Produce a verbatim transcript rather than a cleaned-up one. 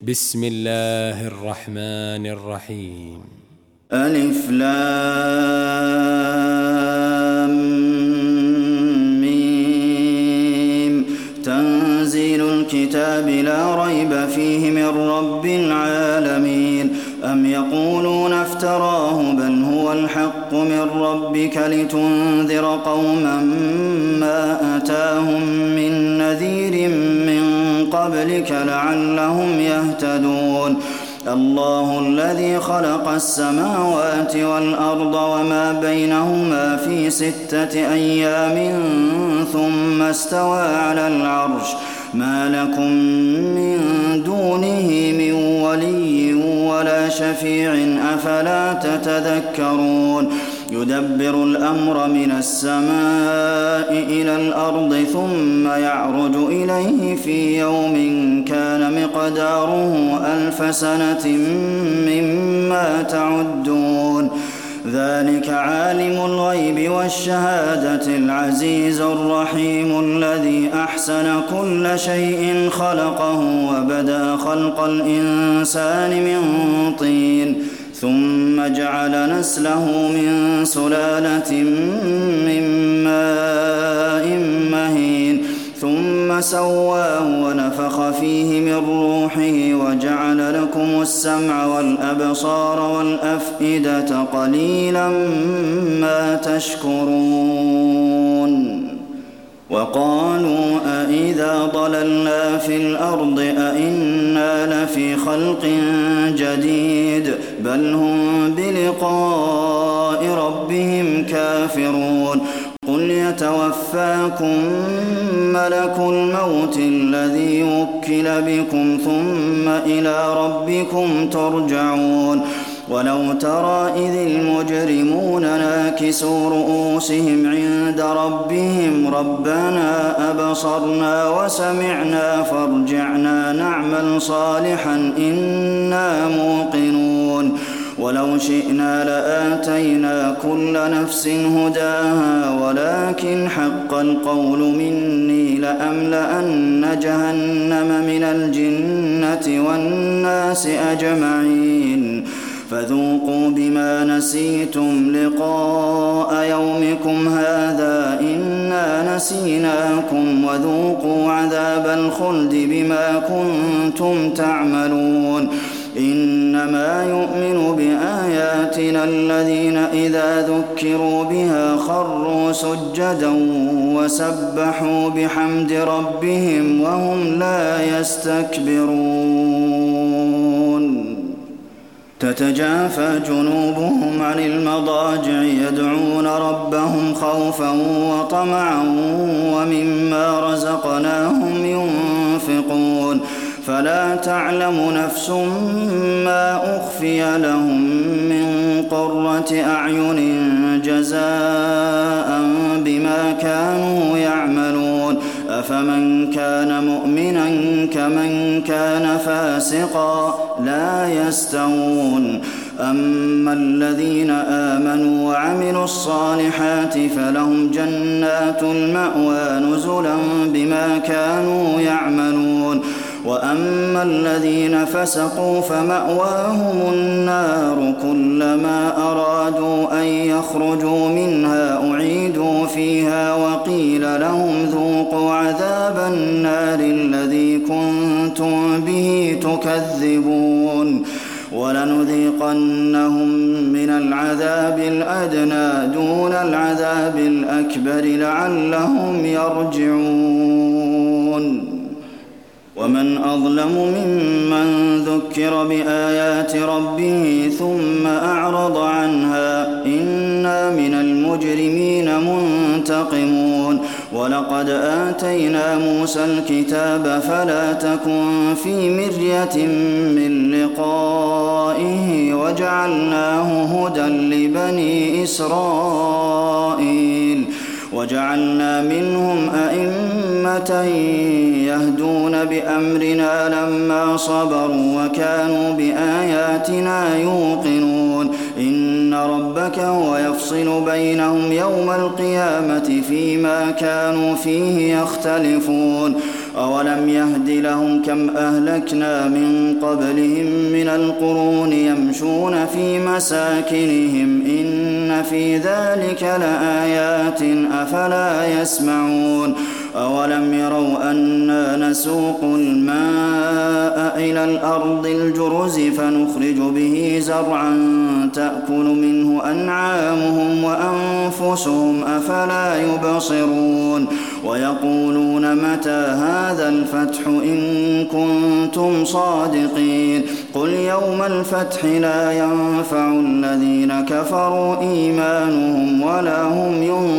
بسم الله الرحمن الرحيم. ألف لام ميم. تنزيل الكتاب لا ريب فيه من رب العالمين. أم يقولون افتراه بل هو الحق من ربك لتنذر قوما ما أتاهم من نذير من قبلك لعلهم يهتدون. الله الذي خلق السماوات والأرض وما بينهما في ستة أيام ثم استوى على العرش ما لكم من دونه من ولي ولا شفيع أفلا تتذكرون. يدبر الأمر من السماء إلى الأرض ثم يعرج إليه في يوم كان مقداره ألف سنة مما تعدون. ذلك عالم الغيب والشهادة العزيز الرحيم الذي أحسن كل شيء خلقه وبدأ خلق الإنسان من طين ثم جعل نسله من سلالة من ماء مهين ثم سواه ونفخ فيه من روحه وجعل لكم السمع والأبصار والأفئدة قليلا ما تشكرون. وقالوا أإذا ضللنا في الأرض أإنا لفي خلق جديد بل هم بلقاء ربهم كافرون. قل يتوفاكم ملك الموت الذي وكل بكم ثم إلى ربكم ترجعون. ولو ترى إذ المجرمون ناكسوا رؤوسهم عند ربهم ربنا أبصرنا وسمعنا فارجعنا نعمل صالحا إنا موقنون. ولو شئنا لآتينا كل نفس هداها ولكن حق القول مني لأملأن جهنم من الجنة والناس أجمعين. فذوقوا بما نسيتم لقاء يومكم هذا إنا نسيناكم وذوقوا عذاب الخلد بما كنتم تعملون. إنما يؤمن بآياتنا الذين إذا ذكروا بها خروا سجدا وسبحوا بحمد ربهم وهم لا يستكبرون. تتجافى جنوبهم عن المضاجع يدعون ربهم خوفا وطمعا ومما رزقناهم ينفقون. فلا تعلم نفس ما أخفي لهم من قرة أعين جزاء بما كانوا يعملون. أفمن كان مؤمنا كمن كان فاسقا لا يستوون. أما الذين آمنوا وعملوا الصالحات فلهم جنات المأوى نزلا بما كانوا يعملون. وأما الذين فسقوا فمأواهم النار كلما أرادوا أن يخرجوا منها أعيدوا فيها وقيل لهم ذوقوا عذاب النار الذي كنتم به تكذبون. ولنذيقنهم من العذاب الأدنى دون العذاب الأكبر لعلهم يرجعون. ومن أظلم ممن ذكر بآيات ربه ثم أعرض عنها إنا من المجرمين منتقمون. ولقد آتينا موسى الكتاب فلا تكن في مرية من لقائه وجعلناه هدى لبني إسرائيل. وجعلنا منهم أئمة يهدون بأمرنا لما صبروا وكانوا بآياتنا يوقنون. إن ربك هو يفصل بينهم يوم القيامة فيما كانوا فيه يختلفون. أولم يهد لهم كم أهلكنا من قبلهم من القرون يمشون في مساكنهم إن في ذلك لآيات أفلا يسمعون أولم يروا أنا نسوق الماء إلى الأرض الجرز فنخرج به زرعا تأكل منه أنعامهم وأنفسهم أفلا يبصرون ويقولون متى هذا الفتح إن كنتم صادقين قل يوم الفتح لا ينفع الذين كفروا إيمانهم ولا هم ينصرون